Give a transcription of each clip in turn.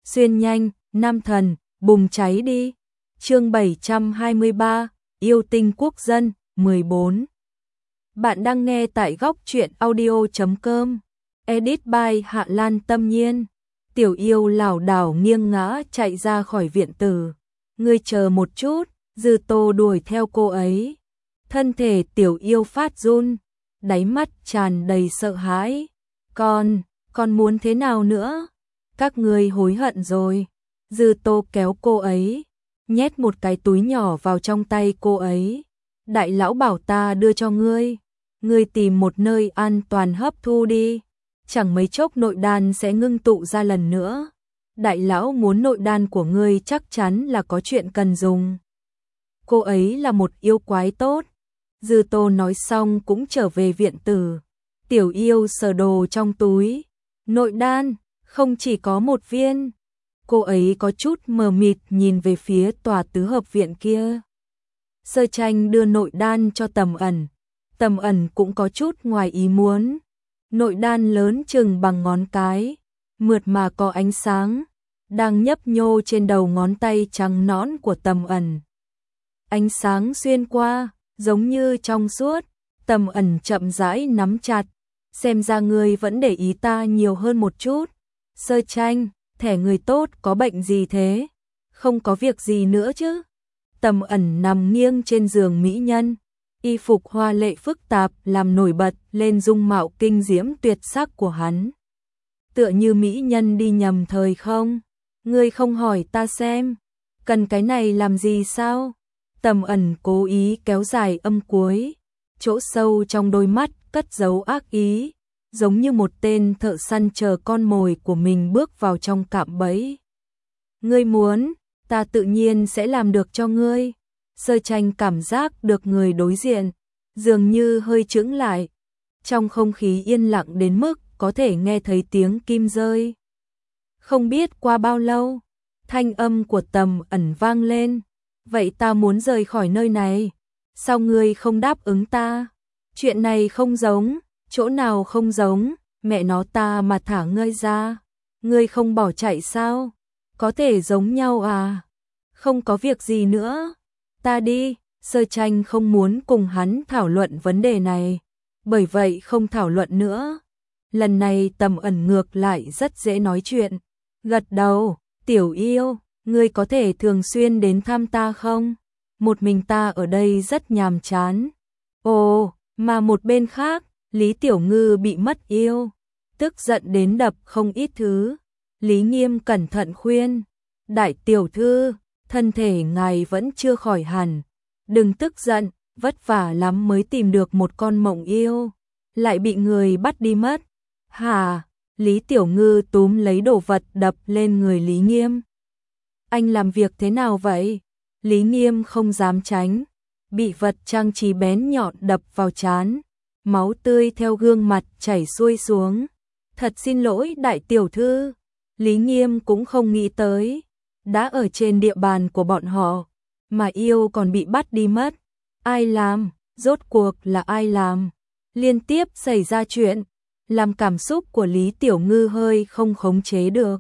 xuyên nhanh, nam thần, bùng cháy đi. Chương 723, yêu tinh quốc dân, 14. Bạn đang nghe tại góc truyện audio.com. Edit by Hạ Lan Tâm Nhiên. Tiểu yêu lảo đảo nghiêng ngã chạy ra khỏi viện tử. Ngươi chờ một chút, Dư Tô đuổi theo cô ấy. Thân thể tiểu yêu phát run, đáy mắt tràn đầy sợ hãi. Con muốn thế nào nữa? Các ngươi hối hận rồi. Dư Tô kéo cô ấy, nhét một cái túi nhỏ vào trong tay cô ấy. Đại lão bảo ta đưa cho ngươi. Ngươi tìm một nơi an toàn hấp thu đi. Chẳng mấy chốc nội đan sẽ ngưng tụ ra lần nữa. Đại lão muốn nội đan của ngươi chắc chắn là có chuyện cần dùng. Cô ấy là một yêu quái tốt. Dư Tô nói xong cũng trở về viện tử. Tiểu yêu sờ đồ trong túi. Nội đan, không chỉ có một viên. Cô ấy có chút mờ mịt nhìn về phía tòa tứ hợp viện kia. Sơ Tranh đưa nội đan cho Tầm Ẩn. Tầm Ẩn cũng có chút ngoài ý muốn. Nội đan lớn chừng bằng ngón cái, mượt mà có ánh sáng, đang nhấp nhô trên đầu ngón tay trắng nõn của Tầm Ẩn. Ánh sáng xuyên qua, giống như trong suốt. Tầm Ẩn chậm rãi nắm chặt. Xem ra ngươi vẫn để ý ta nhiều hơn một chút. Sơ Tranh, thẻ người tốt có bệnh gì thế? Không có việc gì nữa chứ? Tầm Ẩn nằm nghiêng trên giường mỹ nhân. Y phục hoa lệ phức tạp làm nổi bật lên dung mạo kinh diễm tuyệt sắc của hắn. Tựa như mỹ nhân đi nhầm thời không? Ngươi không hỏi ta xem. Cần cái này làm gì sao? Tầm Ẩn cố ý kéo dài âm cuối. Chỗ sâu trong đôi mắt cất giấu ác ý. Giống như một tên thợ săn chờ con mồi của mình bước vào trong cạm bẫy. Ngươi muốn, ta tự nhiên sẽ làm được cho ngươi. Sơ Tranh cảm giác được người đối diện, dường như hơi chững lại. Trong không khí yên lặng đến mức có thể nghe thấy tiếng kim rơi. Không biết qua bao lâu, thanh âm của Tầm Ẩn vang lên. Vậy ta muốn rời khỏi nơi này. Sao ngươi không đáp ứng ta? Chuyện này không giống, chỗ nào không giống, mẹ nó ta mà thả ngươi ra. Ngươi không bỏ chạy sao? Có thể giống nhau à? Không có việc gì nữa. Ta đi. Sơ Tranh không muốn cùng hắn thảo luận vấn đề này, bởi vậy không thảo luận nữa. Lần này Tầm Ẩn ngược lại rất dễ nói chuyện. Gật đầu. Tiểu yêu, ngươi có thể thường xuyên đến thăm ta không? Một mình ta ở đây rất nhàm chán. Ồ, mà một bên khác, Lý Tiểu Ngư bị mất yêu, tức giận đến đập không ít thứ. Lý Nghiêm cẩn thận khuyên, đại tiểu thư, thân thể ngài vẫn chưa khỏi hẳn, đừng tức giận, vất vả lắm mới tìm được một con mộng yêu, lại bị người bắt đi mất. Hả? Lý Tiểu Ngư túm lấy đồ vật đập lên người Lý Nghiêm. Anh làm việc thế nào vậy? Lý Nghiêm không dám tránh, bị vật trang trí bén nhọn đập vào trán, máu tươi theo gương mặt chảy xuôi xuống. Thật xin lỗi đại tiểu thư. Lý Nghiêm cũng không nghĩ tới, đã ở trên địa bàn của bọn họ, mà yêu còn bị bắt đi mất. Ai làm? Rốt cuộc là ai làm? Liên tiếp xảy ra chuyện, làm cảm xúc của Lý Tiểu Ngư hơi không khống chế được.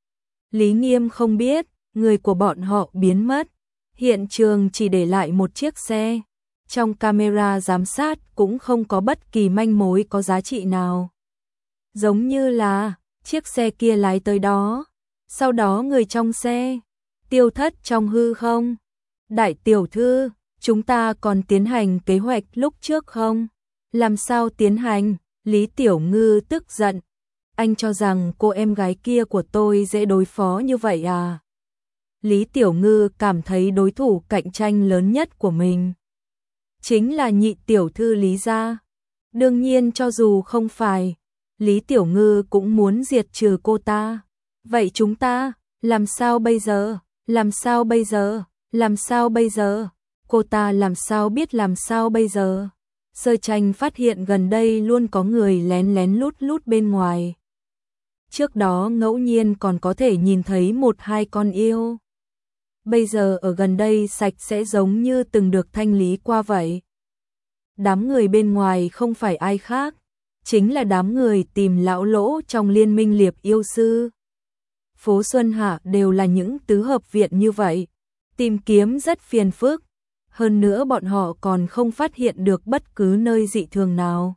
Lý Nghiêm không biết, người của bọn họ biến mất. Hiện trường chỉ để lại một chiếc xe. Trong camera giám sát cũng không có bất kỳ manh mối có giá trị nào. Giống như là chiếc xe kia lái tới đó, sau đó người trong xe tiêu thất trong hư không. Đại tiểu thư, chúng ta còn tiến hành kế hoạch lúc trước không? Làm sao tiến hành? Lý Tiểu Ngư tức giận. Anh cho rằng cô em gái kia của tôi dễ đối phó như vậy à? Lý Tiểu Ngư cảm thấy đối thủ cạnh tranh lớn nhất của mình chính là nhị tiểu thư Lý gia. Đương nhiên cho dù không phải, Lý Tiểu Ngư cũng muốn diệt trừ cô ta. Vậy chúng ta, làm sao bây giờ? Làm sao bây giờ? Làm sao bây giờ? Cô ta làm sao biết làm sao bây giờ? Sơ Tranh phát hiện gần đây luôn có người lén lén lút lút bên ngoài. Trước đó ngẫu nhiên còn có thể nhìn thấy một hai con yêu. Bây giờ ở gần đây sạch sẽ giống như từng được thanh lý qua vậy. Đám người bên ngoài không phải ai khác, chính là đám người tìm lão lỗ trong liên minh liệp yêu sư. phố Xuân Hạ đều là những tứ hợp viện như vậy. Tìm kiếm rất phiền phức. Hơn nữa bọn họ còn không phát hiện được bất cứ nơi dị thường nào.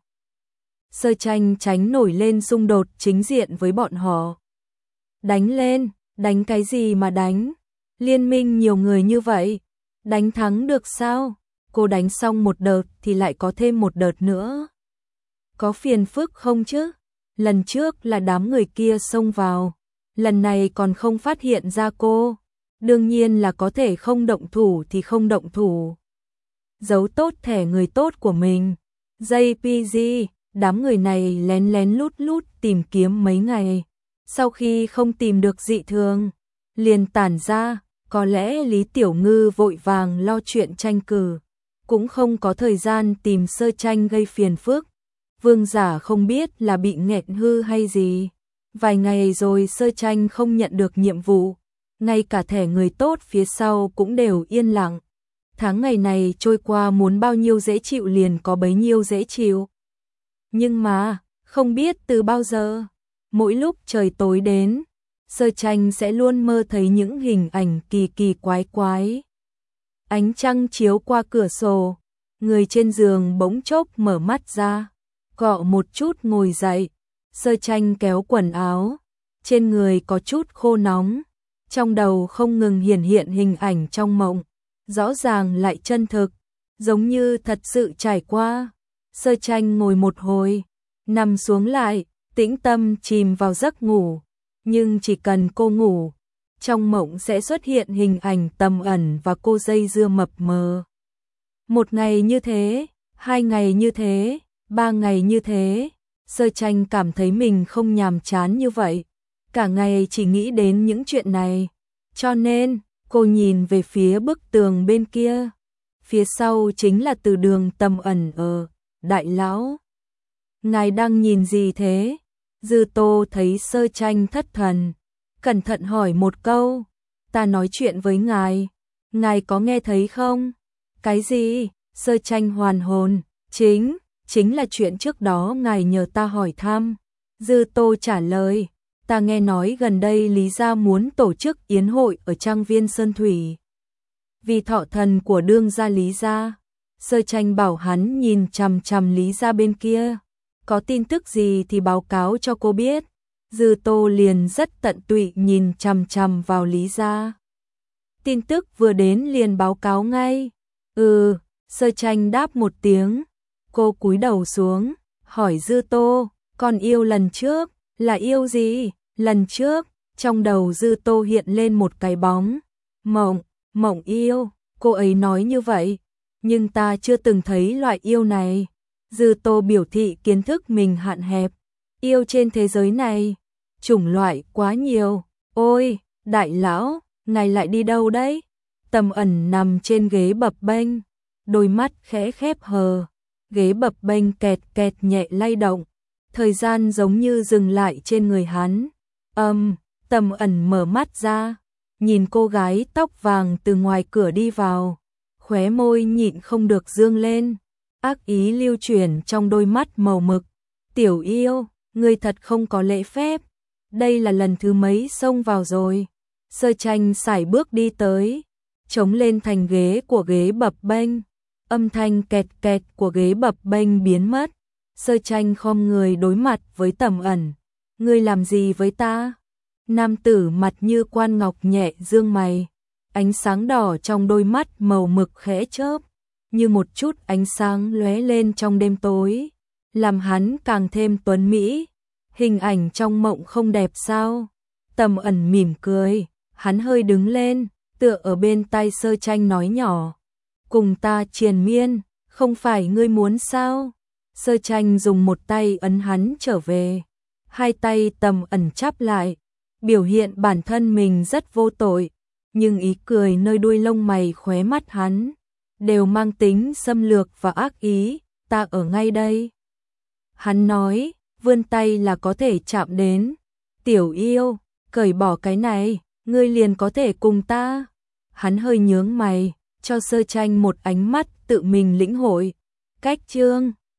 Sơ Tranh tránh nổi lên xung đột chính diện với bọn họ. Đánh lên, đánh cái gì mà đánh? Liên minh nhiều người như vậy, đánh thắng được sao? Cô đánh xong một đợt thì lại có thêm một đợt nữa. Có phiền phức không chứ? Lần trước là đám người kia xông vào, lần này còn không phát hiện ra cô. Đương nhiên là có thể không động thủ thì không động thủ. Giấu tốt thẻ người tốt của mình. JPG, đám người này lén lén lút lút tìm kiếm mấy ngày. Sau khi không tìm được dị thường, liền tản ra. Có lẽ Lý Tiểu Ngư vội vàng lo chuyện tranh cử, cũng không có thời gian tìm Sơ Tranh gây phiền phức. Vương Giả không biết là bị nghẹn hư hay gì. Vài ngày rồi Sơ Tranh không nhận được nhiệm vụ, ngay cả thẻ người tốt phía sau cũng đều yên lặng. Tháng ngày này trôi qua muốn bao nhiêu dễ chịu liền có bấy nhiêu dễ chịu. Nhưng mà, không biết từ bao giờ, mỗi lúc trời tối đến, Sơ Tranh sẽ luôn mơ thấy những hình ảnh kỳ kỳ quái quái. Ánh trăng chiếu qua cửa sổ, người trên giường bỗng chốc mở mắt ra, cọ một chút ngồi dậy. Sơ Tranh kéo quần áo, trên người có chút khô nóng, trong đầu không ngừng hiển hiện hình ảnh trong mộng, rõ ràng lại chân thực, giống như thật sự trải qua. Sơ Tranh ngồi một hồi, nằm xuống lại, tĩnh tâm chìm vào giấc ngủ, nhưng chỉ cần cô ngủ, trong mộng sẽ xuất hiện hình ảnh Tầm Ẩn và cô dây dưa mập mờ. Một ngày như thế, 2 ngày như thế, 3 ngày như thế, Sơ Tranh cảm thấy mình không nhàm chán như vậy, cả ngày chỉ nghĩ đến những chuyện này. Cho nên, cô nhìn về phía bức tường bên kia. Phía sau chính là từ đường Tầm Ẩn ở. Đại lão, ngài đang nhìn gì thế? Dư Tô thấy Sơ Tranh thất thần, cẩn thận hỏi một câu. Ta nói chuyện với ngài có nghe thấy không? Cái gì? Sơ Tranh hoàn hồn, chính là chuyện trước đó ngài nhờ ta hỏi thăm. Dư Tô trả lời, ta nghe nói gần đây Lý gia muốn tổ chức yến hội ở trang viên Sơn Thủy. Vì thọ thần của đương gia Lý gia. Sơ Tranh bảo hắn nhìn chằm chằm Lý gia bên kia, có tin tức gì thì báo cáo cho cô biết. Dư Tô liền rất tận tụy nhìn chằm chằm vào Lý gia. Tin tức vừa đến liền báo cáo ngay. Sơ Tranh đáp một tiếng. Cô cúi đầu xuống, hỏi Dư Tô, con yêu lần trước, là yêu gì? Lần trước, trong đầu Dư Tô hiện lên một cái bóng. Mộng yêu, cô ấy nói như vậy, nhưng ta chưa từng thấy loại yêu này. Dư Tô biểu thị kiến thức mình hạn hẹp. Yêu trên thế giới này, chủng loại quá nhiều. Ôi, đại lão, ngài lại đi đâu đấy? Tầm Ẩn nằm trên ghế bập bênh, đôi mắt khẽ khép hờ. Ghế bập bênh kẹt kẹt nhẹ lay động, thời gian giống như dừng lại trên người hắn. Tầm Ẩn mở mắt ra, nhìn cô gái tóc vàng từ ngoài cửa đi vào, khóe môi nhịn không được dương lên, ác ý lưu chuyển trong đôi mắt màu mực. Tiểu yêu, ngươi thật không có lễ phép, đây là lần thứ mấy xông vào rồi. Sơ Tranh sải bước đi tới, chống lên thành ghế của ghế bập bênh. Âm thanh kẹt kẹt của ghế bập bênh biến mất. Sơ Tranh khom người đối mặt với Tầm Ẩn. Ngươi làm gì với ta? Nam tử mặt như quan ngọc nhẹ dương mày. Ánh sáng đỏ trong đôi mắt màu mực khẽ chớp, như một chút ánh sáng lóe lên trong đêm tối, làm hắn càng thêm tuấn mỹ. Hình ảnh trong mộng không đẹp sao? Tầm Ẩn mỉm cười, hắn hơi đứng lên, tựa ở bên tai Sơ Tranh nói nhỏ. Cùng ta triền miên, không phải ngươi muốn sao? Sơ Tranh dùng một tay ấn hắn trở về, hai tay Tầm Ẩn chắp lại, biểu hiện bản thân mình rất vô tội, nhưng ý cười nơi đuôi lông mày khóe mắt hắn đều mang tính xâm lược và ác ý. Ta ở ngay đây. Hắn nói, vươn tay là có thể chạm đến. Tiểu yêu, cởi bỏ cái này, ngươi liền có thể cùng ta. Hắn hơi nhướng mày, cho Sơ Tranh một ánh mắt tự mình lĩnh hội. Cách chương